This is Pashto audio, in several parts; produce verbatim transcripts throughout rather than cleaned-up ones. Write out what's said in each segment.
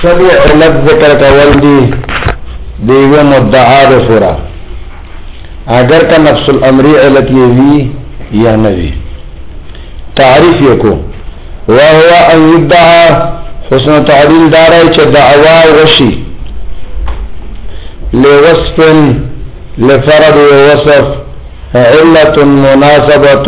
سبی علت ذکر کول دی دیوی مدعا دے فورا اگر کا نفس الامری علت یہ وی یا نوی تعریف یہ کو وهو ان يدعا حسن تعلیل دارائی چه دعوا وشی لوصف لفرد وصف علت مناسبت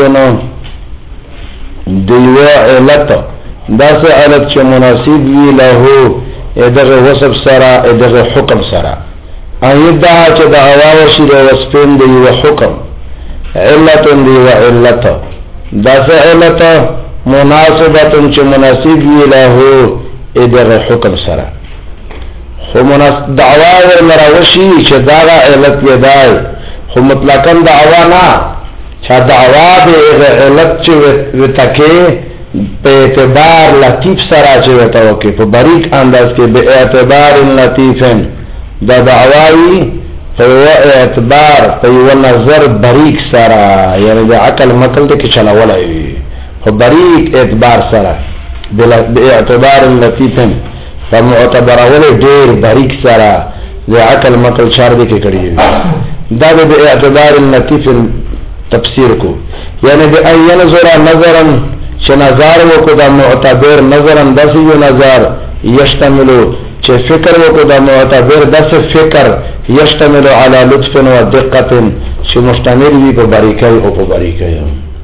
دیو علت دا سه علت چه مناسب وی لہو ادغ وصف سرا ادغ حکم سرا ان يدعا چه دعوا وشی لوصف دیو حکم علت دیو علت دا سه علت مناسبت چه مناسب وی لہو ادغ حکم سرا خو دعوا ورمراوشی چه داغا علت یدائی خو مطلقاً دعوا نا چه دعوا دے علت چه وتکے پہ اعتبار لطیف سرا چه وتوکے پہ بریک انداز کے بے اعتبار لطیفن دا دعوائی پہ اعتبار پہ نظر بریک سرا یعنی دا عقل مقل دے کی چلا ولائی پہ بریک اعتبار سرا بے اعتبار لطیفن فمعتبر اولی دیر باریک سارا دی عقل مقل چار دی که کری دا بی اعتبار لطیف تفسیر کو یعنی بی این ینظر نظرا چه نظار وکو دا معتبر نظرا دسی یو نظر یشتملو چه فکر وکو دا معتبر دس فکر یشتملو علی لطف و دقت چه مشتمل بی پا باریکی او پا باریکی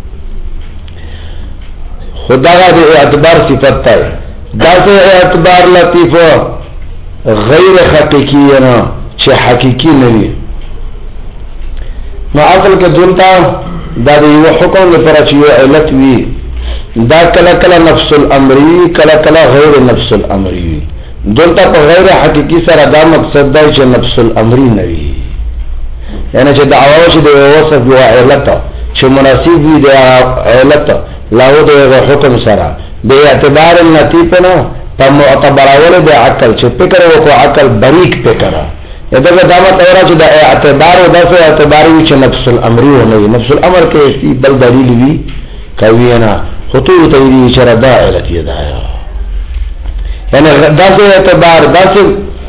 خدا دا بی اعتبار صفت تای دا سے اعتبار لطیف غیر حقیقی نا چه حقیقی نوی ما اصل کے دلتا دا دیو حکم لپرا چیو علت وی دا کلا کلا نفس الامری کلا کلا غیر نفس الامری دلتا پا غیر حقیقی سر دا مقصد دا چه نفس الامری نوی یعنی چه دعوه چه دیو وصف و علت چه مناسب وی دی علت لاو دیو حکم سر بے اعتبار لطیفنا پا معتبر اول دے عقل چه پکر وکو عقل بریک پکرا ادھر دامت اورا چه دا اعتبار و دا سے اعتباری چه نفس الامری و نوی نفس الامر کے اسی بل دلیل بھی کوینا خطور تیری چرا دا علتی دایا یعنی دا سے اعتبار دا سے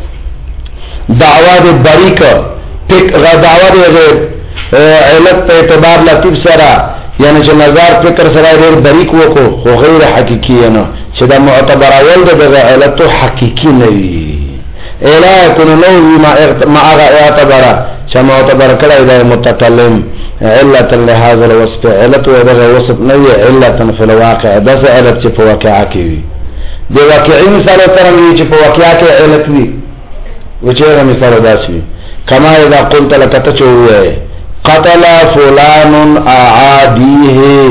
دعوی دے بریک دعوی دے علت پہ اعتبار لطیف سرا یعنی چه نظار فکر سرائی دیر بریک وکو خو غیر حقیقی نا چه دا معتبر اول دا دا علتو حقیقی نوی الہ کنو نوی ما آغا اعتبرا چه معتبر کلائی دا متکلم علتا لحاظ الوصف علتو دا وصف نوی علتا فی الواقع دا سا علت چه پا واقعا کیوی دی واقعی مثال ترمی چه پا واقعا کی علت وی وچه اغا مثال دا سوی کما اذا قلت لکتا چوئے قتل فلان اعادیه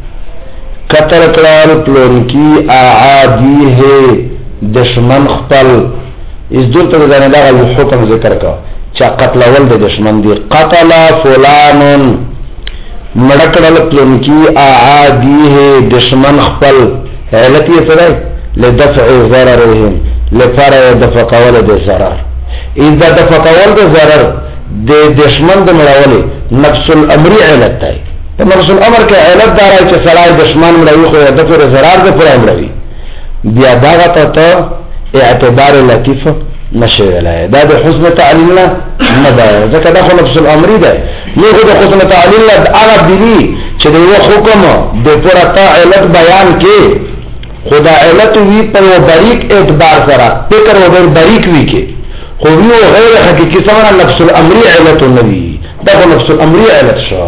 قتل کرال پلونکی اعادیه دشمن خپل اس دور تک دانے داغا یو حکم ذکر کا چا قتل ولد دشمن دی قتل فلان مڑکڑل پلونکی اعادیه دشمن خپل علتی سرائی لدفع ضررهم لفرع دفع ولد ضرر اس دا دفع ولد ضرر دے دشمن دا مراولی نفس الامری علت تای نفس الامر کے علت دارائی چه سرائی دشمن مراوی خوی دفر ضرار دا پرا مراوی بیا داغا تا تا اعتبار لطیف نشوی لائے دا دا حسن تعلیل نا ندائے ذکر دا خو نفس الامری دائے یہ خود حسن تعلیل نا آغا بیلی چه دا وہ حکم دے پورا تا علت بیان کے خدا علت وی پر وہ بریک اعتبار سرا پیکر وہ بریک وی کے خوبی و غیر حقیقی سمنا نفس الامری علت النبی داخل نفس الامری علت شو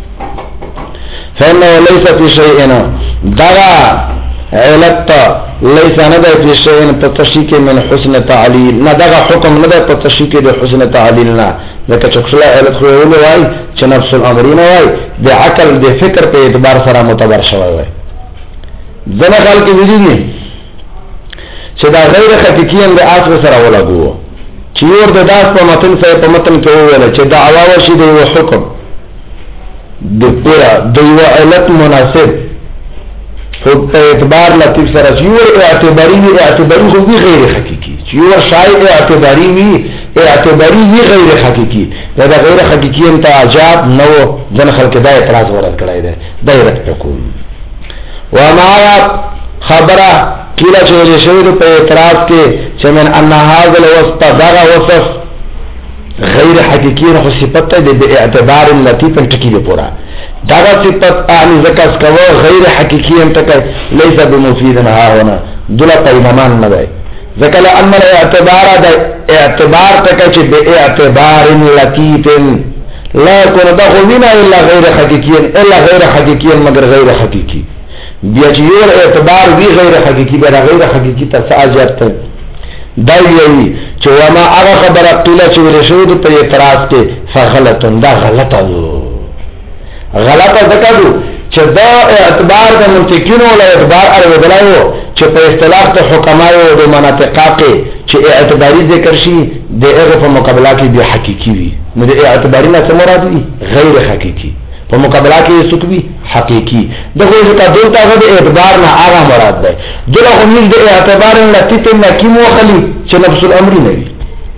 فإنه ليس في شيئنا دغا علت ليس ندى في شيئنا تتشيك من حسن تعليل ندغا حكم ندى تتشيك دي حسن تعليلنا لكا چکسلا علت خوی اولی وائی چه نفس الامرین وائی دي عقل دي فکر پہ اعتبار سرا متبر شوائی وائی زنا خال کی وجودی چه دا غیر حقیقین دي آسر سرا اولا گو چیور د داس په متن سره په متن کې وویل چې دعوا وشي د یو حکم د پورا د یو علت مناسب خو په اعتبار لطیف سره چیور اعتباری وی اعتباری خو وی غیر حقیقی چیور شای اعتباری وی اعتباری وی غیر حقیقی دا غیر حقیقی انت عجاب نو ځن خلک دا اعتراض ورته کړای دی دایره حکم و ما خبره قیل چې ویل شوی په اعتراض کې چې من ان هذا الوصف دغه وصف غیر حقیقی نه صفت ده به اعتبار لطیف ټکی دی پورا دغه صفت ان ذکر کوو غیر حقیقی هم تک ليس بمفيد ها هنا دله پیغامان نه دی ذکر ان الاعتبار ده اعتبار تک چې به اعتبار لطیف لا يكون دغه بنا الا غیر حقیقی الا غیر حقیقی مگر غیر حقیقی بیا چې یو اعتبار وی غیر حقیقی به غیر حقیقی ته ساجت دا وی چې وما هغه خبره قیله چې ورشود په اعتراض کې فغلط دا غلطه غلطه ذکر چې دا اعتبار د منطقینو ولا اعتبار ار بدلایو چې په اصطلاح ته حکمایو د مناطقه کې چې اعتباری ذکر شي د هغه په مقابله کې به حقيقي وي نو د اعتباری نه څه مراد وي غیر حقيقي په مقابله کې سکوي حقيقي دغه ځکه دلته د اعتبار نه هغه مراد ده دغه هم د اعتبار نه تیته نه کی مو خلی چې نفس الامر نه وي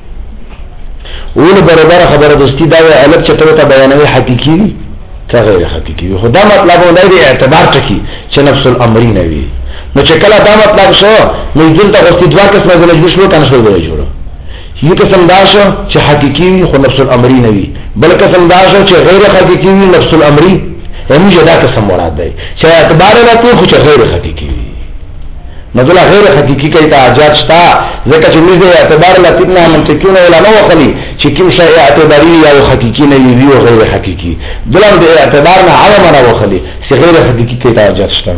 ول برابر خبره دوستي دا علت چې ته بیانوي حقيقي وي که غیر حقيقي وي خدا مطلب نه دی اعتبار ټکی چې نفس الامر نه وي نو چې کله دا مطلب شو نو دلته غوښتي دوا قسمه د مجبور شو کنه شو دی جوړه یو قسم دا شو چې حقيقي وي خو نفس الامر نه وي بل قسم دا شو چې غیر حقيقي وي نفس الامر هم جدا قسم مراد دی چې اعتبار نه تو خو چې غیر حقيقي وي نزل غیر حقيقي کې ته اجازه شته ځکه چې موږ اعتبار لطیفنا منطقونه ولا نو خلی چې کوم شی اعتباري یا حقيقي نه وي او غیر حقيقي بلم د اعتبار نه عوامه نه وخلی چې غیر حقيقي کې ته اجازه شته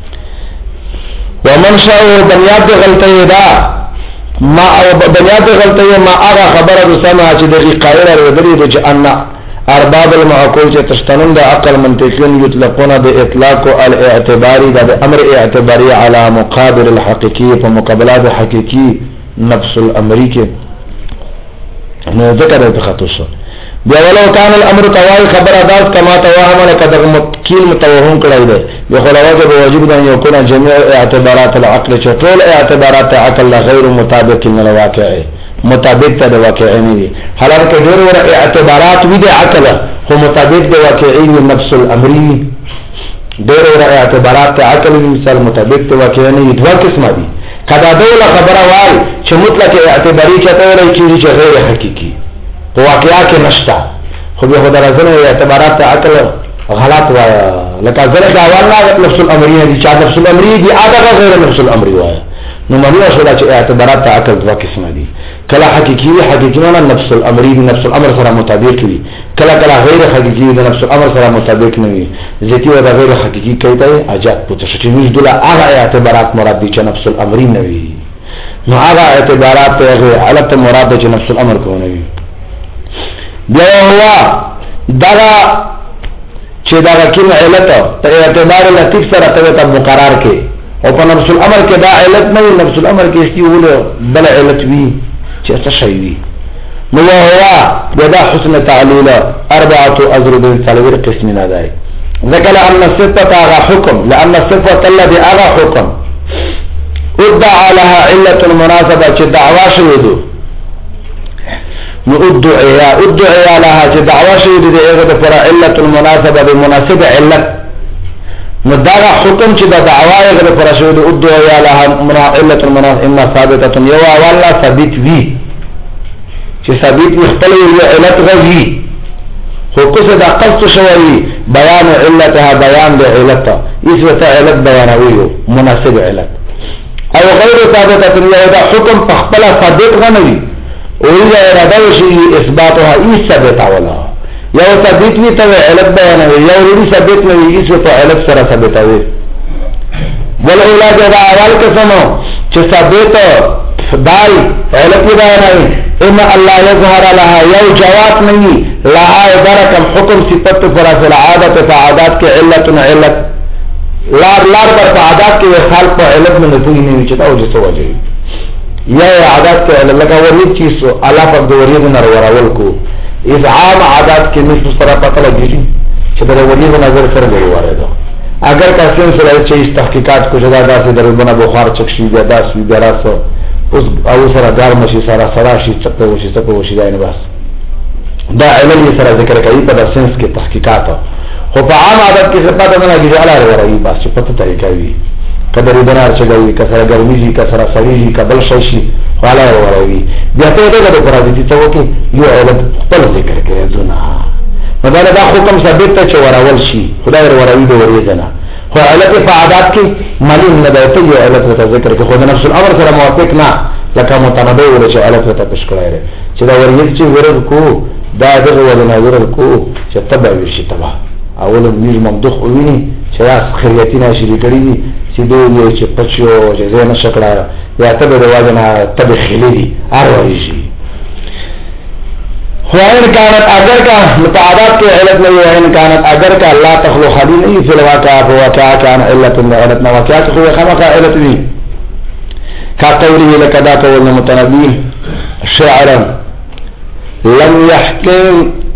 ومن شاء بنیاد غلطه دا ما او بنیاد غلطه ما هغه خبره د سمع چې د قائل ورغلي چې ان ارباب المعقول چې تشتنون د عقل منطقین یطلقون د اطلاق الاعتباری د امر اعتباری علی مقابل الحقیقی په مقابله د حقیقی نفس الامری کې نو ذکر د خطوش بیا ولو کان الامر توای خبر اداس کما توهم لقد متکیل متوهم کړی دی یو خلاصه به واجب ده یو کله جميع اعتبارات العقل چې ټول اعتبارات عقل غیر مطابق للواقع مطابق ته د واقعي نه دي حالانکه ډېر ور اعتبارات وي د عقل خو مطابق د واقعي نفس الامری ډېر ور اعتبارات عقل مثال مطابق د واقعي نه دوه قسمه دي کدا دوله خبره وای چې مطلق اعتباری چته ورای چې غیر حقيقي په واقعیا کې نشتا خو به خدای راځنه اعتبارات عقل غلط وای لکه زره دا والله نفس الامری دي چې نفس الامری دي هغه غیر نفس الامری وای نو معنی شو چې اعتبارات عقل دوه قسمه دي کله حقيقي حقيقي نه نفس الامر دي نفس الامر سره مطابق وي کله کله غیر حقيقي دي نفس الامر سره مطابق نه وي ذاتی او غیر حقيقي کایته اجازه پوتې چې موږ دله هغه اعتبارات مراد دي چې نفس الامر نه وي نو هغه اعتبارات هغه علت مراد دي چې نفس الامر کو نه وي بیا هو دغه چې دغه کله علت په اعتبار لطیف سره ته مقرر کې او په نفس الامر کې دا علت نه نفس الامر کې استیول بل علت وي چې څه شي وي نو هو دا حسن تعلیل اربعه اضرب ثلاث قسم نه دی ذکر ان الصفه هغه حکم لان الصفه الذي هغه حکم ادعى لها عله المناسبه چې دعوا شوی دو نو ادعى ادعى لها چې دعوا شوی دو دغه پر عله المناسبه بمناسبه علت نو دا حکم چې دا دعوا یې غره پر شوی دو ادعى لها عله المناسبه اما ثابته یو اوله ثابت وی چې ثابت مختلف یو علت غوي خو کله دا قصد شوی بیان علتها بیان د علت ایسه علت بیانوي مناسب علت او غیر ثابته یو دا حکم په خپل ثابت غنوي او یا اراده شي اثباتها ای ثابت ولا یو ثابت وی ته علت بیانوي یو ری ثابت نه وي ایسه ته علت سره ثابتوي ول اولاد دا اول قسمو چې ثابت دای علت بیانوي اما الله يظهر لها یو جواب نہیں لها برکم حکم صفت پر اصل عادت فعادات کے علت علت لار لار پر عادات کے حال پر علت میں نتوی نہیں چتا او جس وجہ یا عادات کے علت لگا وہی چیز اللہ پر دوری نر وراول کو اس عام عادات کے نصف پر پتہ لگی کہ در ولی نظر سر گئی وارد اگر کا سلسلہ چیز تحقیقات کو جدا دا سے در بنا بخار چکشی دا سوی دراس اوس او سره دار مشي سره سره شي څه وشي څه وشي دا نه بس دا علم سره ذکر کوي په سنس کې تحقیقات خو په عام عادت کې څه پته نه لګي اړه ورایي بس په پته طریقې وي کدری بنار چګوي کسره ګرمي کسره سړي کبل شي والا وروي بیا ته دغه د قرآن ته وکي یو علت خپل ذکر کوي ځونه مدار دا حکم ثابت ته چوراول شي خدای وروي د ورېدنه خو علت په عادت کې معلوم نه دی ته یو علت ته ذکر کوي خو د نفس الامر سره موافق نه لکه متنبه ول چې علت ته پېښ کړی چې دا ورېد چې ورر کو دا دغه ولنه ورر کو چې تبع وشي تبع اول میر ممدوخ ویني چې راس خریتینه شری کړی دي چې دوی چې پچو چې زنه شکړه یا تبع رواجنه تبع خلی دي اروري شي وإن كانت أجر کا متعادات کے علت نہیں وإن كانت أجر کا لا تخلو خلی نہیں فی الواقع فواقع كان علت من علتنا واقعات خوی خمقا علت دی كقوله لكذا قولنا متنبي شعرا لم يحكم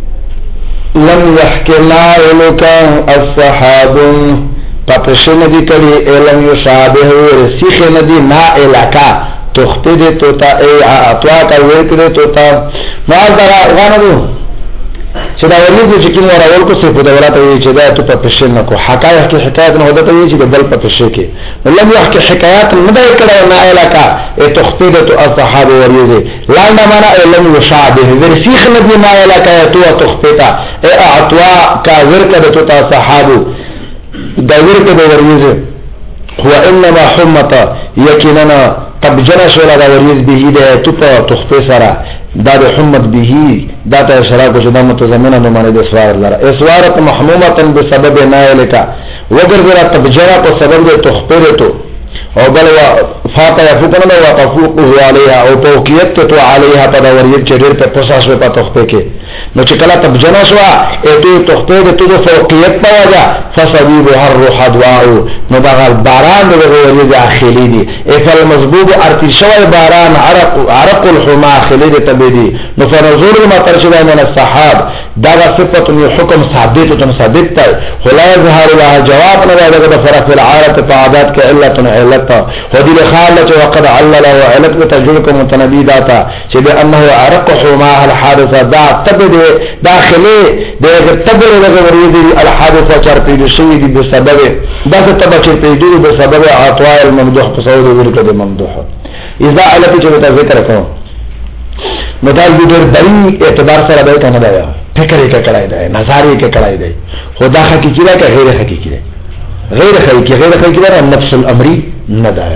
لم يحكم نائلك الصحاب پپشن دی کلی علم یشابه رسیخ ندی نائلکا تختی دی توتا ای اطوا کا ویک دی توتا مال دارا غانا دو چه دا ولی دی چکیم ورا ولکو سی پودورا تاوی چه دا تو پا پشن نکو حقایق کی حکایت نهودا تاوی چه دا بل پا پشن کی لم یحکی حکایت ندای کڑا نائلہ کا ای تختی دی تو اصحاب وریزی لاندا مانا ای لم یشابه ورسیخ ندی نائلہ کا ای تو تختی تا ای اطوا کا ورک دی تو تا صحابو دا ورک دی وریزی هو انما حمتا یکننا طب جنش ولا دا وریز بهی ده تو پا تخفی سرا دا ده حمد بهی دا تا اشراکو چه دا متضمنه نمانه ده اسوار لرا اسوارت محمومتا بسبب نائلکا وگر ذرا طب جنا پا سبب ده تخفی ده تو او بل فاتا یفوکن ده وطفوقه علیها او توقیت تو علیها پا دا وریز چه دیر پا پساس پا تخفی که نو چې کله تب جنا شوا ایتو تخته د تو فوقیت په وجه فصبيب هر روح دعاء نو دا باران د غوړي داخلي دي افل مضبوب ارتي شوی باران عرق عرق الحما خلي دي تبدي نو فنزول ما ترشد من الصحاب دا صفه من حكم ثابت تم ثابت ته ولا ظهر لها جواب نه دا فرق العارض تعادات كعلت علت ودي خالت وقد علل وعلت تجربه متنبي داتا چې بانه عرق حما الحادثه دا تبدي داخلي دغه تبر دغه وريدي الحادثه چرته شي دي بسبب دغه تبر چرته دي بسبب عطاء الممدوح تصور ورته د ممدوح اذا علت چې ذکر کوم مدال دې ډېر بری اعتبار سره به کنه دا فکر یې کړای دی نظر یې کړای دی خدا حقیقي ده که غیر حقیقي ده غیر حقیقي غیر حقیقي ده نفس الامر نه ده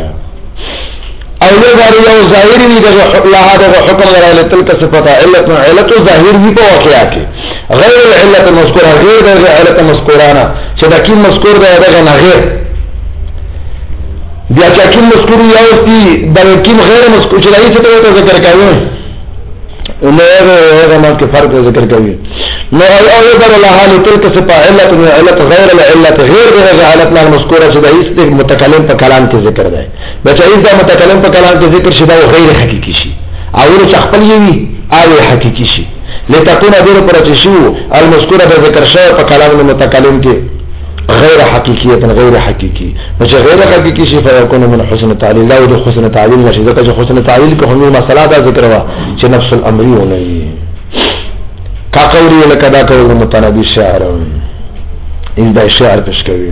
او یو غاری یو ظاهری وی دغه الله دغه حکم لري تلک صفته علت علت ظاهر وی په واقعیا کې غیر العلت المذکوره غیر دغه علت مذکورانه چې د کی مذکور ده دغه نه غیر بیا چې کی مذکور یو سی د کی غیر مذکور چې دایي څه ذکر کوي نو هغه ما کې فرق ذکر کوي نو او یو در الله حال تلک صفه علت علت غیر العلت غیر دغه علت المذکوره چې د متکلم په کلام کې ذکر ده بچا ایزا متکلم په کلام کې ذکر شي دا غیر حقیقي شي او له خپل یوي او حقیقي شي لتكون دغه پر چې شو المذکوره د ذکر شوی په کلام المتکلم کې غیر حقیقیت غیر حقیقی چې غیر حقیقی شي فیکون من حسن تعلیل لا د حسن تعلیل نشي ځکه چې حسن تعلیل کو هم مسله دا ذکر وا چې نفس الامر ونه کا قولی لکدا قول متنبی شاعر ان دا شعر پېښ کوي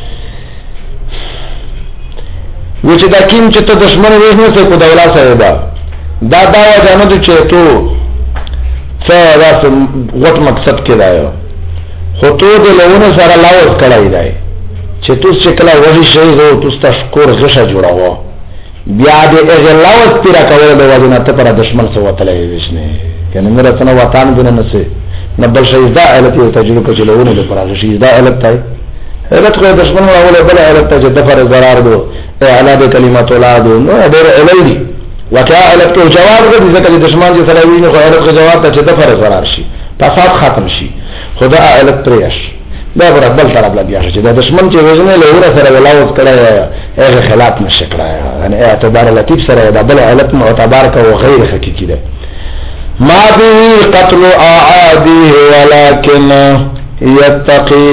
و چې دا کیم چې ته دشمن وېنه څه کو دولا صاحب دا دا وجانو چې تو څه راس غټ مقصد کې رايو خو تو د لونه سره لاوز کړای دی چې تو شکل وږي شي زه تو ستاسو غشه جوړاوه بیا دې هغه لاوز پیرا کول د وژنه ته پر دشمن سره وتلې وښنه کنه مې راته وطن دونه نسه نه بل شي دا علت یو تجربه کې لونه د پر شي دا علت دی علت خو دشمن ولا بل علت ته د فر ضرر دو اعلان کلمات اولاد نو ډېر علت وکیا علت کو جواب دې ځکه دشمن چې سره ویني خو علت کو جواب ته د فر ضرر شي فساد ختم شي خدا علت پریش دا بر بل طرف لګیا چې د دشمن چې وژنه له ور سره ولاوت کړه هغه خلاف نشه کړه یعنی اعتبار لطیف سره دا بل علت معتبر کا او غیر حقیقی ده ما به قتل اعاديه ولكن يتقي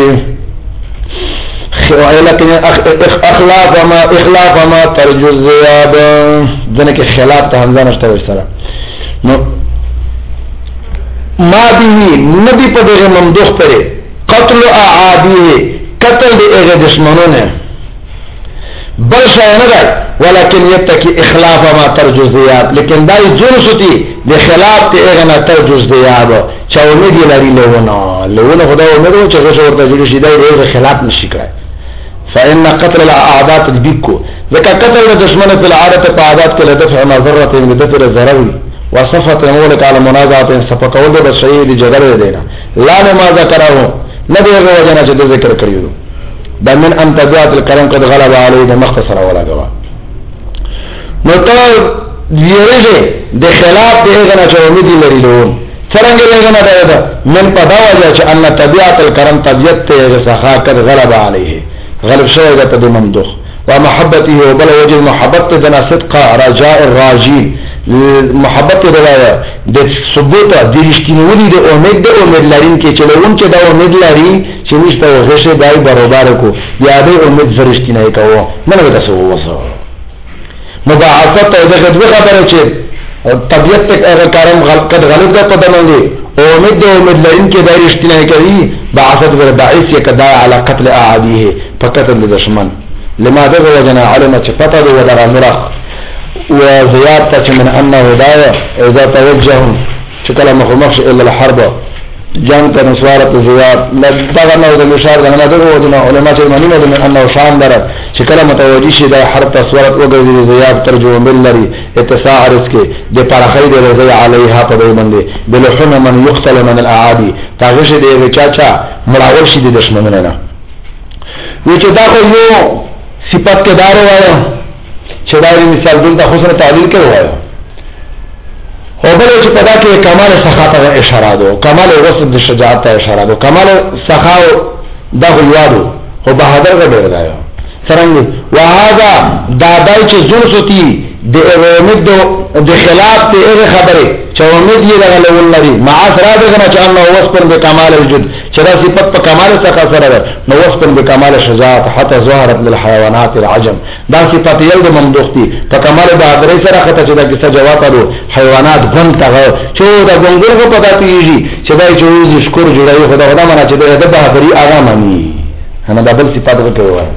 ولكن اخلاف ما اخلاف ما ترجو الزياد دنه کې خلاف ته همزه نشته وسره نو ما به ندی په دغه ممدوح پرې قتل اعاديه قتل دغه دشمنونه بل شای نه دی ولکن یتکی اخلاف ما ترجو زیاد لیکن دای جون سوتی د خلاف ته اغنا ترجو زیاد چا امید لري لونه لونه خدای امید چې څه ورته جوړ شي دای د خلاف نشي کړای فإن قتل الأعداء تدبيكو ذكا قتل الدشمن في العادة فعادات كالدفع مضرة لدفع الزروي وصفة مولك على منازعة صفقه ولد الشيء لجغل يدينا لا لما ذكره نبي وجنا جد ذكر كريو ده من أن تبعت الكلام قد غلب عليه ده مختصر ولا جواب نطور يرجع ده خلاف ده اغنى شوامدي لريلون فرنگ لغنى ده من پداوجه أن تبعت الكلام طبيعت سخا قد غلب عليه غلب شوی ده په ممدوح ومحبته وبل وجه محبت دنا صدق رجاء الراجين محبت ده د ثبوت د رښتینولي د امید د امید لرین کې چلون چې دا امید لري چې نشته غشه دای برابر کو یا د امید فرشتینه کوو نه به تاسو وسو مباعثت د خبره چې طبيعت اگر کارم غلط غلط ده په دمنګي امید د امید لرین کې دای رښتینه کوي بعثت ور باعث کدا على قتل اعاديه فقتل الدشمن لما دغه وجنا علم چې پته دی ودغه مرخ وزيادة من انه داية اذا توجههم شكل مخمخش الى الحرب جانت نسوارة زياد لدغه نو د مشار دغه دغه ودنا علماء چې منو د انه شان در شكل متوجي شي د حرب تصويرت وګرځي زياد ترجمه باللري اتساع رزق د پرخې د رضي عليها په باندې بلحم من يقتل من الاعادي تاغش د چاچا مړاول شي د دشمنانو نه و چې دا خو یو صفات کې دار وایو چې دا مثال دلته حسن تعلیل کې وایو او بل چې پدا کې کمال سخاوت او اشاره دو کمال وسط د شجاعت ته اشاره دو کمال سخاوت دا غوادو او بهادر غډه راځي څنګه وهذا دا دای چې زور سوتي د امید د خلاف ته هغه خبره چې امید یې لګول لري مع سره دغه چې الله وسپن به کمال وجود چې دا صفت په کمال څخه سره ده نو وسپن به کمال شجاعت حتی ظهرت للحيوانات العجم دا صفت یو د ممدوختي په کمال بهادرۍ سره خطه چې دا کیسه جواب ورو حیوانات غن ته چې دا ګنګل په پتا کیږي چې دا چې شکر جوړي خدا خدا منا چې دا بهادرۍ هغه مانی انا دا بل صفات وکړو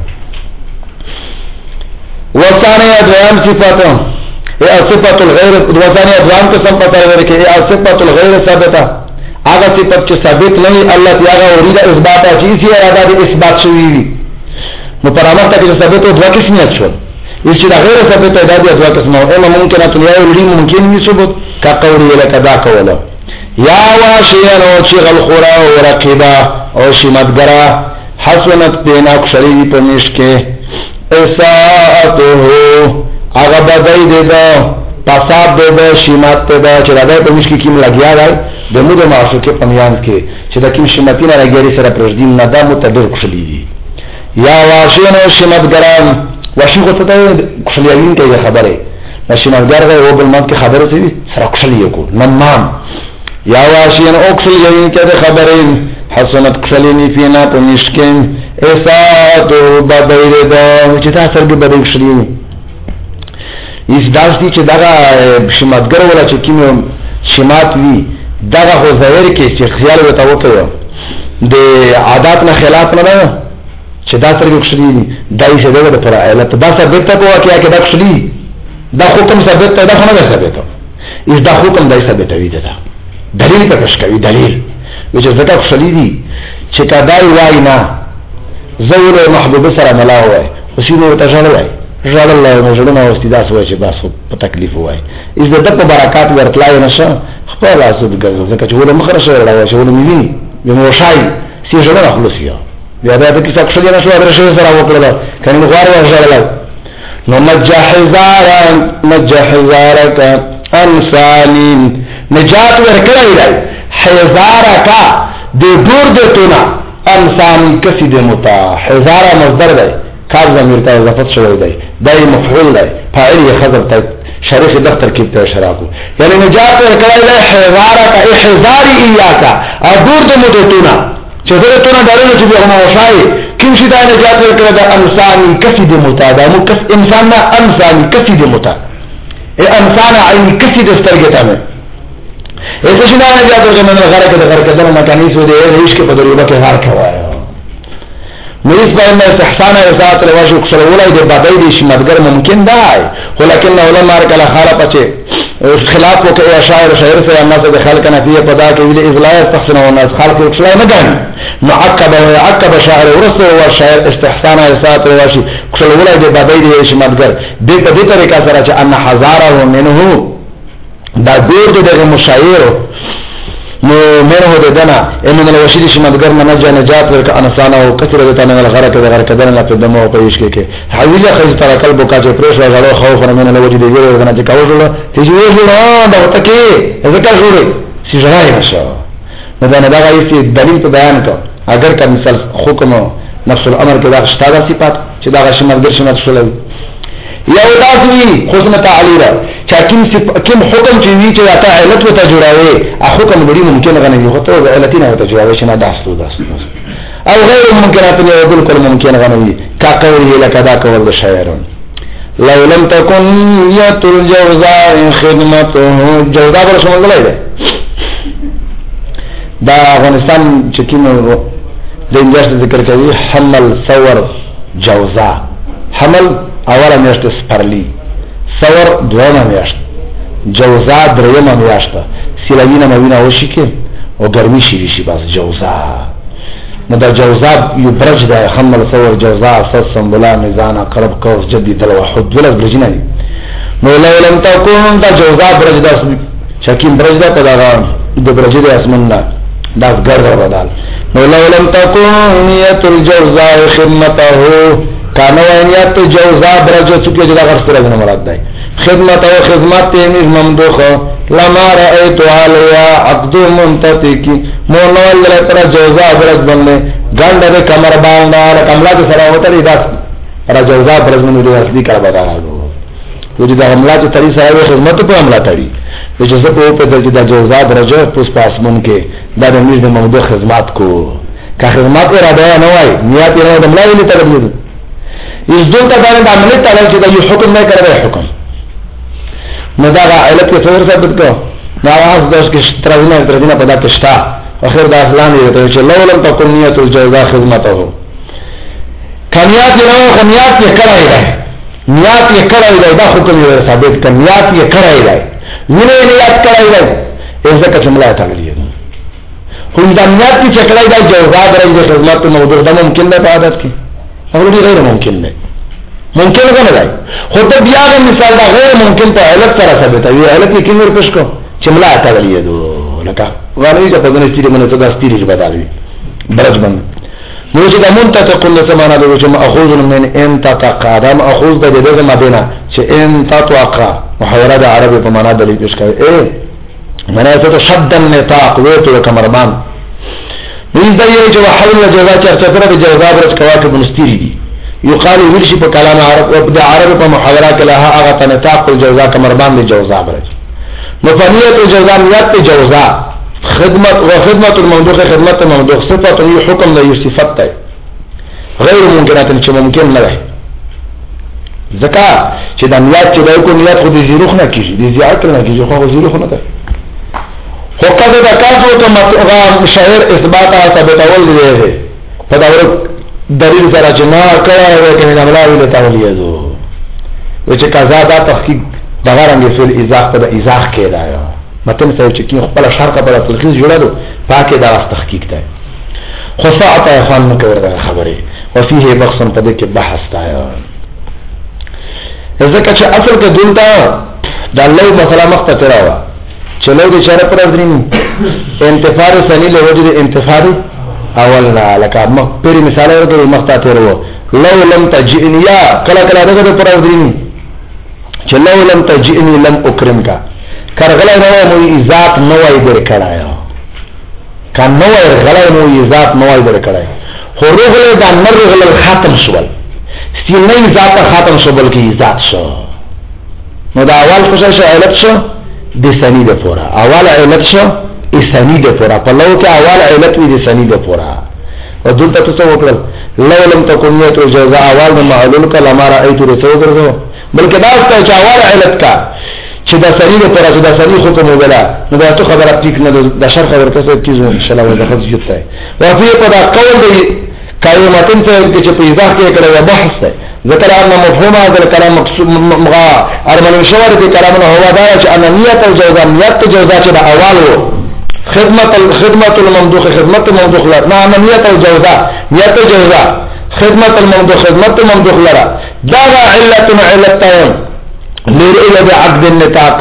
وثانية دوام صفاته اي صفات الغير وثانية دوام قسم پتا ورکه اي صفات الغير ثابته هغه صفات چې ثابت نه وي الله تعالی اورید اثبات اچي سي اراده د اثبات شوی وي نو پرامت کې ثابت او دوه قسمیت شو چې دا غیر ثابت ده د دوه قسمه او ممکن ته یو لري ممکن وي ثبوت کا قول ولا کدا کوله یا واشیان او چې غل خورا او رقیبا او شمدګرا حسنت بیناک شری په نشکه اساءته هغه بدای دی دا پاساب دی دا شیمات دی دا چې راځي په مشکې کې لګیا دی د موږ معاشقه پنیان کې چې د کوم شیماتینه راګری سره پرځدین نه دا متدر کښلی دي یا واشین او شیماتګران واشي خو ته کښلیین کې خبره شیماتګر او بل مات کې خبره سي سره کښلی کو نمام یا واشین او کښلیین کې خبره حسنت کښلینی فینا په مشکین اسات بدای دا چې تاسو سره بدای کښلی اس داستی چې دغه شماتګر ولا چې کیمو شمات وی دغه خو ظاهر کې چې خیال وته وته د عادت نه خلاف نه نه چې دا سره کښلی دای شه دغه پر علت دا ثابت ته کوه کې دا کښلی دا حکم ثابت ته دا نه ثابت اس دا حکم دای ثابت وی دا دلیل په کښ دلیل چې زکه کښلی دي چې کدای وای نه زول محبوب سره ملا وای وسینو ته ځل وای ځل الله مجلنا واستداس وای چې باسو په تکلیف وای از د په برکات ورتلای نشه خپل اسود ګرځي ځکه چې ول مخرج راوي چې ول مینی یو شای سی ځل خلاصیا بیا دا د کیسه څخه نه شو درشه سره وکړل کنه غوار ورځل نو مجحزارا مجحزارک انسالین نجات ورکړی دی حزارک د دور د تونا انسانی کسی د متا حزارا مصدر دی کار ضمیر ته اضافه شوی دی دای مفعول دی فاعل یې حذف ته شریف د ترکیب ته اشاره کو یعنی نجات ورکړی دی حزارک احزاری ایاکا او دور د متتونا چې درتونه ډارونه چې به مو شای کوم شي دا نجات ورکړی دی انسانی کسی د متا دا مو کس انسان نه انسانی کسی د متا ای انسان عین کسی د سترګې ته ایسا شنا نجات ورکړی من غره کې د غره کې دنه مکانیس و دی ریش کې په دریوبه کې غار کوایو نویس باید استحسان ارزات رواشی اکسر اولای دی بادای دی شمدگر ممکن دای ولیکن علماء کلا خالا پچه خلاف کو کہ اشاعر شاعر سے الناس دے خلق نفیہ پدا کہ ویل اضلاع تحسن والناس خلق اکسر مدن معقب و عقب شاعر ورث و شاعر استحسان ارزات رواشی اکسر اولای دی بادای دی شمدگر دې په دې طریقه سره چې ان هزاره منه دا ډېر دغه مشاعر نو منه ددنا امن الوشید شمدگر منجا نجات ورک انسان او کثر دتا نه غره کې غره کدن نه په دمو په یش کې کې حویله خیز تر قلب کا چې پرش غلو خوف من الوجد دی ورنه چې کاوه ته چې وژل دا وته کې ذکر جوړي چې ځای نشه نو دا نه دا غي دلیل په بیان کو اگر کا مثال حکم نفس الامر کې دا شتاده صفات چې دا شمدگر شمت شولوي یو داسوی حسن تعلیرہ چا کم, کم حکم چیزی چا تا علت و تا جوڑاوے ا حکم بڑی ممکن غنوی خطو علتی نا و تا جوڑاوے چنا داستو داستو او غیر ممکنات یا بالکل ممکن غنوی کا قولی لکا دا قول دا شاعرون لو لم تکن نیت الجوزاء خدمته جوزاء برسول اللہ دے دا افغانستان چکیم دا انجاز ذکر کردی حمل ثور جوزاء حمل اولا میاشت سپرلی ثور دوما میاشت جوزا دريما میاشت سیلاوینا موینا وشی که و گرمی شیوی شی باز جوزا ندا جوزا یو برج دا خمال ثور جوزا صد سنبلا میزانا قرب قوس جدی دل وحد ولد برجینا دی نو لو لم تکن دا جوزا برج دا شکیم برج دا پدا دا برج دا اسمنا دا گرد بدال نو لو لم تکن نیت الجوزا خدمته کانو اینیات جوزا برجو چکی جدا غرست رجن مراد دائی خدمت و خدمت تیمیز ممدوخ لما رأیتو علیا عقدو منتتی کی مونوال دلی پر جوزا برج بنلے گنڈ دے کمر باندار کملا چی سراوتا لی داس پر جوزا برج منو جو اصلی کر بدا آگو تو جدا حملہ چی تری سراوی خدمت پو حملہ تری تو جسے پو پہ در جدا جوزا برجو پوس پاسمون کے دا دمیز دے ممدو خدمت کو کا خدمت کو رادایا نوائی نیاتی نو دملائی لی تردیدو اس دون تا دارن دا عملیت تعالی چی دا یو حکم نہیں کر رہے حکم نو دا علت کے صور ثابت کو دا آواز دا اس کے ترازینا ترازینا پدا کشتا اخیر دا اسلام دیتا ہے چی لو لم تکن نیت الجوزا خدمتا ہو کنیات یہ نو خنیات یہ کرائی رہے نیات یہ کرائی رہے دا حکم یہ ثابت کر نیات یہ کرائی رہے ونے نیات کرائی رہے ایسا کچھ ملائے تھا گلی ہے خون دا نیات کی چکرائی دا جوزا برای دا خدمت موضوع دا ممکن دا پا عادت کی اور بھی غیر ممکن نہیں ممکن کو نہیں خود بیا کا مثال دا غیر ممکن تو علت سره ثابت ہے یہ علت کی کیمر پش کو چملا تا غلی دو لکا غانی کا پدن استری من تو دا استری بتا دی برج بند موجود منتق كل سمانا دو چې ماخوذ من انت تقدم اخوذ د دې مدینه چې انت توقع محاوره د عربی په معنا د پیش کوي اے معنا ته شد النطاق وته کمربان ویل دا یو چې حول جزا چرته پر د جزا برج کواکب مستری دي یقال ورشي په کلام عرب او د عرب په محاوره کې لها هغه تنطاق الجزا کمربان د جزا برج مفنیت الجزا نیت جزا خدمت و خدمت الموضوع خدمت الموضوع صفت و حکم لا صفت ہے غیر ممکنات چې ممکن نه ده ځکه چې د نیت چې د کو نیت خو د زیروخ نه کیږي د زیات نه کیږي خو زیروخ نه ده خو کله دا کاسو ته مطلب شاعر اثبات ثابت اول دی په دا ور دلیل سره چې ما کړه کې نه ملاوي له تعالی زو و چې قضا دا تحقیق دغه رنګ فعل ازاح په ازاح کې راځي متن سره چې کی خپل شرط په تلخیص جوړلو پاکه دا تحقیق ده خصاعت اخوان نکور دا خبره وفيه بحث په دې کې بحث ده ځکه چې اصل کې دلته د الله مثلا مختصره وا چې له دې شرط پر درین انتفاع ثاني له وجه انتفاع اول نه لکه مخ پری مثال ورته مختصره وو لو لم تجئني يا کلا کلا دغه پر درین چې لو لم تجئني لم اكرمك کرغلا نو مو ذات نوای در کړایا کان نوای غلا نو ذات نوای در کړای خو روغله دا مرغله ختم شول سینې ذات ختم شو بلکې ذات شو نو دا اول څه شو علت شو د سنی د پورا اول علت شو ای سنی د پورا په لو کې اول علت وی د سنی د پورا او دلته څه وکړل لو لم تكن نیت الجزاء اول معلول کله ما رايت رسول درو بلکې دا څه اول علت کا چې دا سری د پر چې دا سری حکم ولا نو دا ته خبره ټیک نه د شرح خبره څه کیږي ان شاء الله دا خصوصیت ده وفي په دا قول دی کایو متن څه چې په ایزاح کې کړه بحث ده ذکر ان مفهوم هذا الكلام مقصود مغا ارمن شوار دي کلامنا هو دا چې ان نیت الجوزاء نیت الجوزاء چې د اول خدمت الخدمت الممدوح خدمت الممدوح لا نه نیت الجوزاء نیت الجوزاء خدمت الممدوح خدمت الممدوح لرا دا علت علتين لرؤيه بعقد النطاق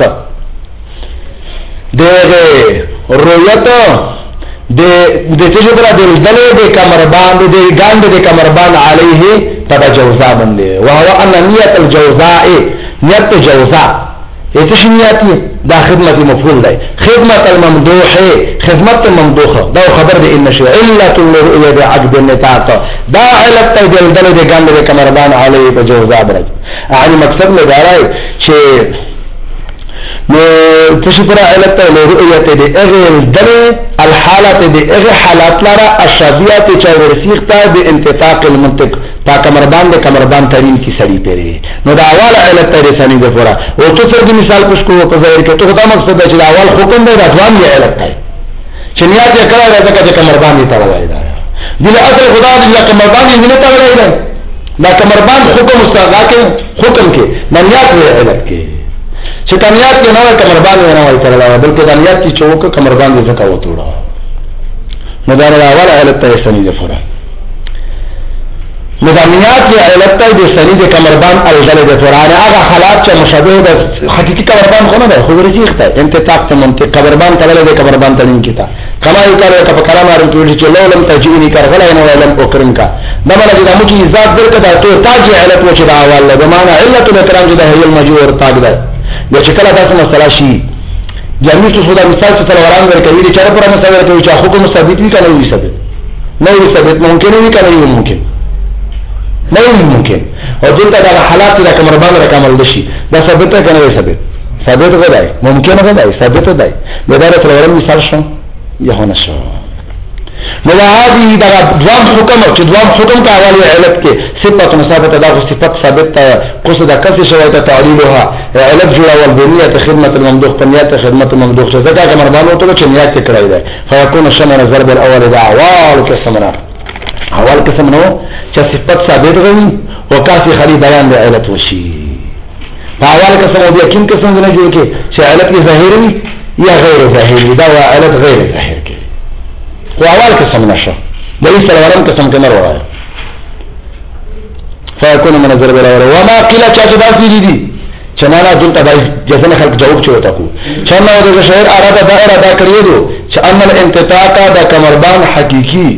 دغه رؤیت د د چې برا د دلې د کمربان د ګاند د کمربان علیه تبع جوزاء باندې وهو ان نیت الجوزاء نیت جوزاء اته شنیاتی دا خدمت مفعول دی خدمت الممدوح خدمت الممدوح دا خبر دی ان شی علت الرؤيه بعقد النطاق دا علت د دلې د ګاند د کمربان علیه په جوزاء برج یعنی مقصد له دا راي چې نو تشبر علت له رؤيه دي اغه دل الحالات دي اغه حالات لرا الشبيهه چې ورسیخته د انتفاق المنطق تا کمربان د کمربان ترین کی سړی پیری نو دا اول علت ته رسنی ده پورا او تو سر د مثال کوش کو په ظاهر کې تو دا مقصد دی چې اول حکم دی راځوان یې علت دی چې نیت یې کړه راځه چې کمربان یې تړلای دا دله اصل خدا دې کمربان یې نه تړلای دا دا کمربان حکم مستغا کې حکم کې نیت یې علت کې چې کمیات کې نه کمربان نه وای ترلا بلکې د نیت چې چوک کمربان دې ځکه وټوړه نو دا اول علت ته سنی ده فرا مدامنات کې علت ته د سنی د کمربان الجل ده فرا هغه حالات چې مشابه ده حقيقي کمربان خو نه ده خو ورسیخته انتطاق ته منطق کمربان تړل ده کمربان تلین کیتا کما یو کار ته په کلام راځي چې لو لم تجئني کرغلا نه ولم اکرم کا دا مله د موږي ذات درکدا ته تاج علت و چې دا اول ده معنا علت الکرام چې ده هي المجور تاج ده یا چې کله تاسو مسله شي جامي څه دا مثال څه وران ورکوي چې چا پر مسله کوي چې حکم ثابت وي کنه وي ثابت نه وي ثابت ممکن وي کنه وي ممکن نه وي ممکن او دلته دا حالات د کمربان را کمل دي دا ثابت کنه وي ثابت ثابت غواړي ممکن غواړي ثابت دی دا دا وران مثال شو یا هونه شو نو هذه دا دوام حکم چې دوام حکم کا حواله علت کې صفت مصابت دا صفت ثابت قصد کسي شوی ته تعلیلها علت جوړ او بنیت خدمت الممدوح بنیت خدمت الممدوح څه دا کمربانو ته چې نیت کړی دی فیكون شمن ضرب الاول دا اول قسمنا اول قسم نو چې صفت ثابت غوي او کافي خلی بیان د علت وشي اول قسم او یقین قسم نه جوړ کې چې علت ظاهري یا غیر ظاهري دا علت غیر ظاهر کې و اول قسم نشه ليس الورم قسم كمر وراء فيكون من الضرب الاول وما قيل چاچدا دي دي چنانا دلته دای جزنه خلق جواب چوتا کو چنه د شهر اراده دائره دا کړی دو چې ان الانتطاق دا کمربان حقيقي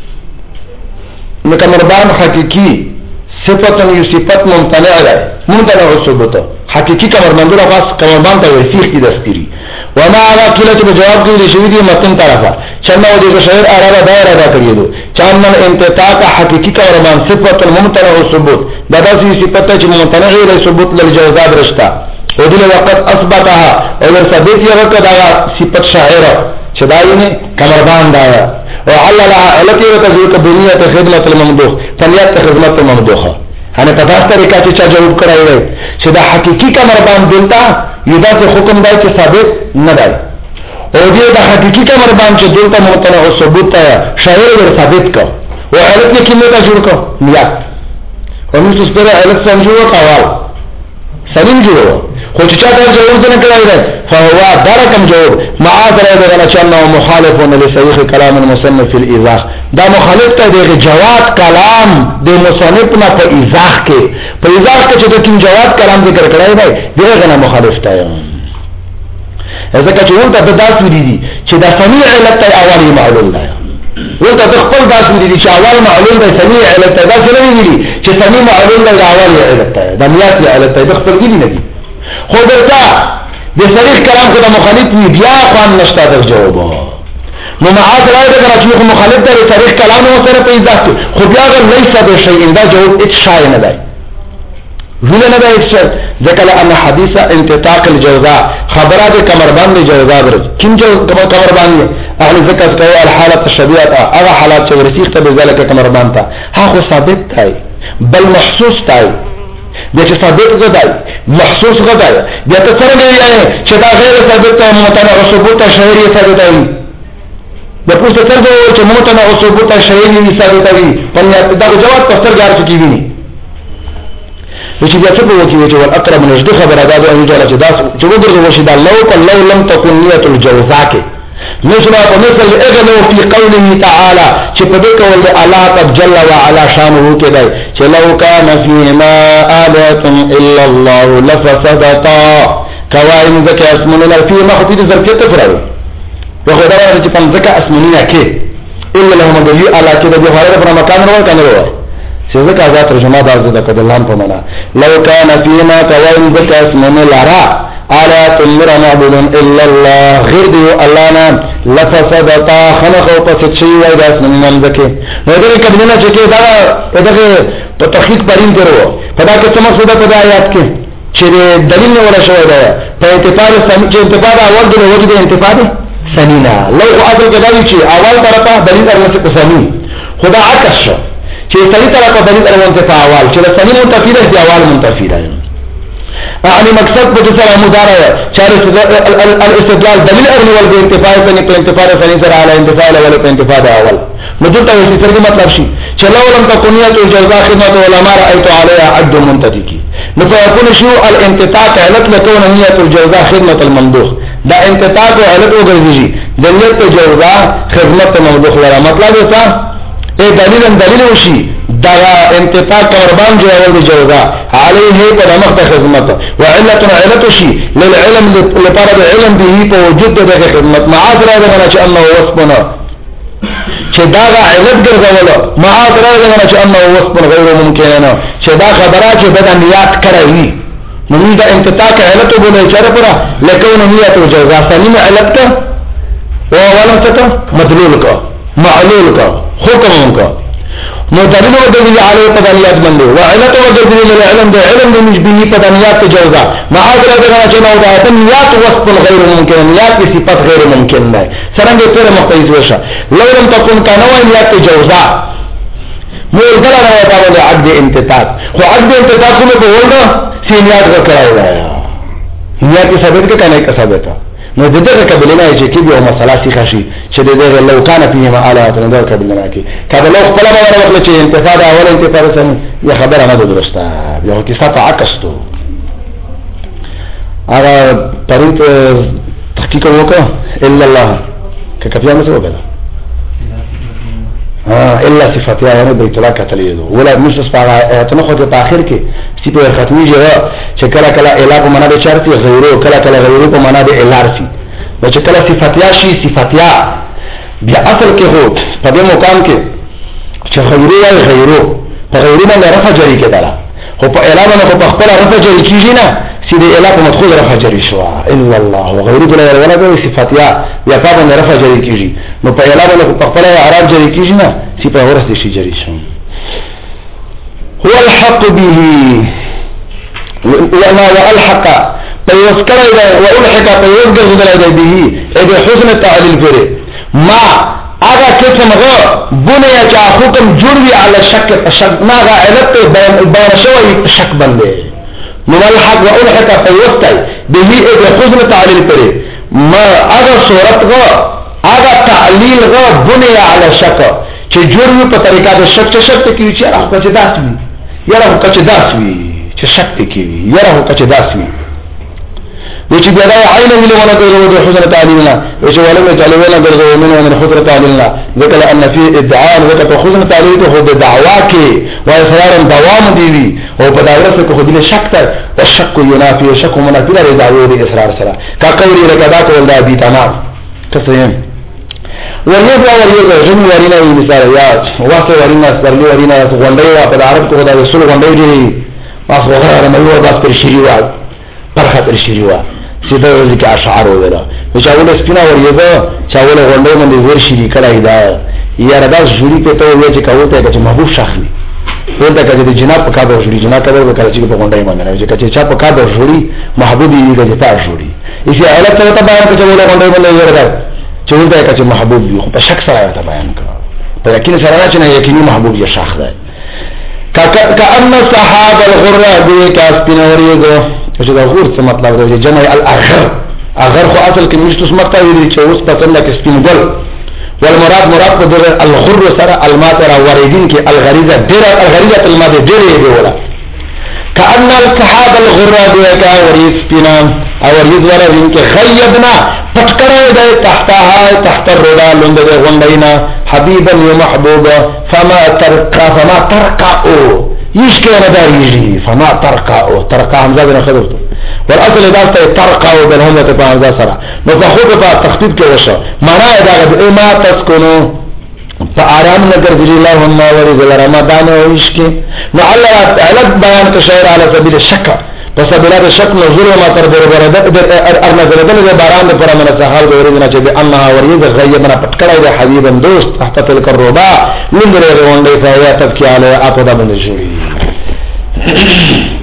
نو کمربان حقيقي صفت یو صفت ممتنع ده ممتنع ثبوت حقيقي کمربان د خاص کمربان ته وسیخ کی دستيري وما على قيل چې جواب کوي شوی دي متن طرفه چنه د شهر اراده دائره دا کړی دو چنه الانتطاق حقيقي کمربان صفت ممتنع ثبوت دا داسې صفت چې ممتنع له ثبوت للجوازات رشتہ او دل وقت اثبتها او ثبت یې وکړه صفت شاعره چې داینه کمربان دا او علل علت یو تذکر بنیت خدمت الممدوح تنیت خدمت الممدوح انا په تاسو طریقه چې چا جواب کړی دی چې دا حقيقي کمربان دلته یو داسې حکم دی چې ثابت نه دی او دې دا حقيقي کمربان چې دلته ممتنع او ثبوت شاعر ور ثابت کو او علت یې کیمه تا جوړ کو نیت او موږ سپره علت سمجھو کاوال سلیم جوړو خو چې چا ته جواب نه کړی دی فهو درکم جواب معاذ الله تعالی مخالف لصحيح كلام المصنف في الايضاح دا مخالف ته دی جواب کلام د مصنف نه په ایضاح کې په ایضاح کې چې د کوم جواب کلام ذکر کړی دی دغه نه مخالف ته ځکه چې ورته د داسې دي چې دا سمیع علت اولی معلوم دی ورته د خپل داسې دي چې اول معلوم دی سمیع علت دا څه نه دي چې سمیع معلوم دی اولی علت دی د نیت علت دی خپل دي نه دي خو درته د صریح کلام خو د مخالف وی بیا خوان نشته د جواب نو معاذ راځي دا چې مخالف د صریح کلام سره په ایضاح کې خو بیا ليس بشيء دا جواب هیڅ شای نه دی ویل نه دی چې ذکر ان حدیث انتطاق الجوزاء خبرات کمربان الجوزاء برج کوم جو کمربان اهل ذکر کوي الحاله الشبيهه هغه حالات چې ورسیخته به ذلک کمربان ته هغه ثابت دی بل محسوس دی د چې ثابت غدای محسوس غدای د ته سره نه یې چې دا غیر ثابت او متنع ثبوت شهري ثابت دی د پوسټ تر دې چې موته او ثبوت شریعي وي ثابت وي په دا جواب پستر ګار کې وي چې بیا څه وکړي چې ول اقرب نجد خبره دا دی چې دا چې وګورئ چې دا لو لو لم تكن نيه الجوزاء کې مثل مثل اغلو في قوله تعالى چې په دې کول الله تعالی جل وعلا شانه کې دی چې لو كان فيما آلهة الا الله لفسدتا قوائم ذکر اسمننا فيه ما خطيت ذکر تفرعي وخدا چې په ذکر اسمننا کې الا لهم دلی على کې د بخاری پر مکان ورو کنه ورو چې ذکر ذات ترجمه دا ذکر کده لام په معنا لو كان فيما قوائم ذکر اسمننا لرا آلات مرا معبود الا الله غیر دیو اللہ نا لفسدتا خلق و پسد شئی وائی دا اسم من ذکے ندر کبنینا چکے دا ادھر تحقیق پرین کرو پدا کچھ مقصودہ پدا آیات کے چھ دلیل نورا شوئی دا پا انتفاد چھ انتفاد آوال دل وجد انتفاد سنینا لو اصل کداوی چھ آوال طرفا دلیل ارونسک سنین خدا عکس شو چھ سنی طرفا دلیل ارونسک آوال چھ سنین منتفید ہے آوال منتفید ہے يعني مقصد بجسر مدارة شارع الاستدلال دليل أرني والانتفاع ثاني بالانتفاع ثاني سر على انتفاع الأول بالانتفاع الأول مدلتا ويسي سرقي مطلب شيء چلو لم تكن نية الجوزاء خدمة ولا رأيت عليها عد منتدكي نفيكون شو الانتفاع علت لكون نية الجوزاء خدمة الممدوح دا انتفاع علت وغرزيجي دليل الجوزاء خدمة الممدوح ولا مطلب يسا ايه دليل دليل وشي دا انتفاع قربان جو اول جوزاء عليه قد مخت خدمت وعلة علة شيء للعلم لطلب علم به فوجود ده خدمت معاذ را ده چې انه وصفنا چې دا علت ګرځول معاذ را ده چې انه وصف غیر ممکن چې دا خبره چې د نیات کړی نو دا انتفاع علت بوله اشاره پر لکونه نیت جوزاء سلیم علت کا ولمت مدلول کا معلول کا حکم کا مدلل ودليل عليه بدنيات بنده وعلة ودليل العلم ده علم ده مش به بدنيات تجوزا معاذ رضا جنا وده نيات وصف غير ممكن نيات بصفات غير ممكن ده سرنګ تر مقتضی وشه لو لم تكن كانوا نيات تجوزا مول غلا نه وتا عقد انتفاق خو عقد انتفاق کو به ولدا سینیات وکړای دا نیات ثابت کې کنه کا ثابت نو د دې قبلنا چې کې به مسله سیخه شي چې د دې لو کان فيه ما آلات نو دا قبلنا کې کله لو خپل ما ورغله چې انتفاع اول انتفاع سم یا خبره نه درسته یو کې صفه عکستو هغه پرې تحقیق وکړه الا الله که کفیا مې وکړه ها الا صفاتیا یعنی د اطلاق کتلې دو ولا مش سپاره تنخو په اخر کې سی په ختمي جوه چې کله کله الا په معنا د شرط غیرو کله کله غیرو په معنا د الار سی نو چې کله صفاتیا شي صفاتیا بیا اصل کې هو په دې مقام کې چې غیرو یا غیرو په غیرو باندې رفع جری کېدل خو په الا باندې په خپل رفع جری کیږي نه سیده الا په مدخول رفع جری شو الا الله وغیرو بلا ولا د صفاتیا یا په باندې رفع جری کیږي نو په الا باندې په خپل اعراب جری کیږي نه سی په ورسته شي جری شو هو الحق به وما والحق فيذكر والحق فيذكر به اذا حسن التعليل فيه ما اغا كتم غو بني چا حکم جوړوي على شک شک ما غا علت بیان شوی شک بندے نو الحق والحق فيذكر به اذا حسن التعليل فيه ما اغا صورت غو اغا تعلیل غو بني على شک چې جوړوي په طریقه د شک شک کې چې هغه چې داس وي یاره هغه چې داس وي چې شک کې وي یاره هغه چې داس وي و چې بیا دا عین ویل ولا کوي د حسن تعلیلنا و چې ولا تعلیلنا ګرځو منه من حسن تعلیلنا ذکر ان فی ادعاء وکړه حسن تعلیل ته د دعوا کې و اصرار دوام دی وی او په دایره کې خو دې شک ته او شک ینافی شک منافی لري دعوی د اصرار سره کا قولی رکدا کول دا دي تمام تسلیم وريبا وريبا جن ورينا مثال یاد واسه ورينا سرلی ورينا غونډي په عرب کې دا رسول غونډي دي واسه غره مې ورته پر شریوا پر خاطر شریوا سیده ځکه اشعار وره چې اول سپینا وريبا چې اول غونډي باندې ور شری کړای دا یا ردا جوړی ته ته وې چې کاوته چې محبوب شاخلي ورته کړي د جناب په کابه جوړی جناب کابه وکړي چې په غونډي باندې راځي چې چا په کابه جوړی محبوب یې د جتا جوړی اسی حالت ته ته بیان کړي چې غونډي باندې ورته چې ورته چې محبوب وي خو په شک سره ته بیان کړه په یقین سره چې نه یقیني محبوب یې شاخ ده کأن صحابه الغره دې کاس پینوريګو چې دا غور څه مطلب دی جمع الاغر اغر خو اصل کې مشتوس مقطع دی چې اوس په څنګه کې سپینګل والمراد مراد په دغه الغر سره الماتره وریدین کې الغریزه ډیر الغریزه الماده ډیر دی ولا كأن السحاب الغرة دوكا وريد بنا او وريد ورين كي خيبنا پتکره ده تحتها تحت الردا لند ده غندینا حبيبا ومحبوبا فما ترقى فما ترقى او يشكي ردار يجري فما ترقى او ترقى حمزة بنا خدرته والاصل اداسته ترقى او بالهمزة پا حمزة سرا نفخوك پا تخطيب كي وشا معنى اداغة اما تسكنو فا آرام نگر بجی اللہم ورز رمضان و عشقی نو اللہ علت بیان کشعر علی سبیل شک پس بلاد شک نزول وما تر در بردت ارنزل دل در باران در پر من سحال بورزنا چه بی انها ورز غیبنا پتکڑای در حبیبا دوست تحت تلک الربا لندر غوندی فایا تبکی علی اپدا بندشوی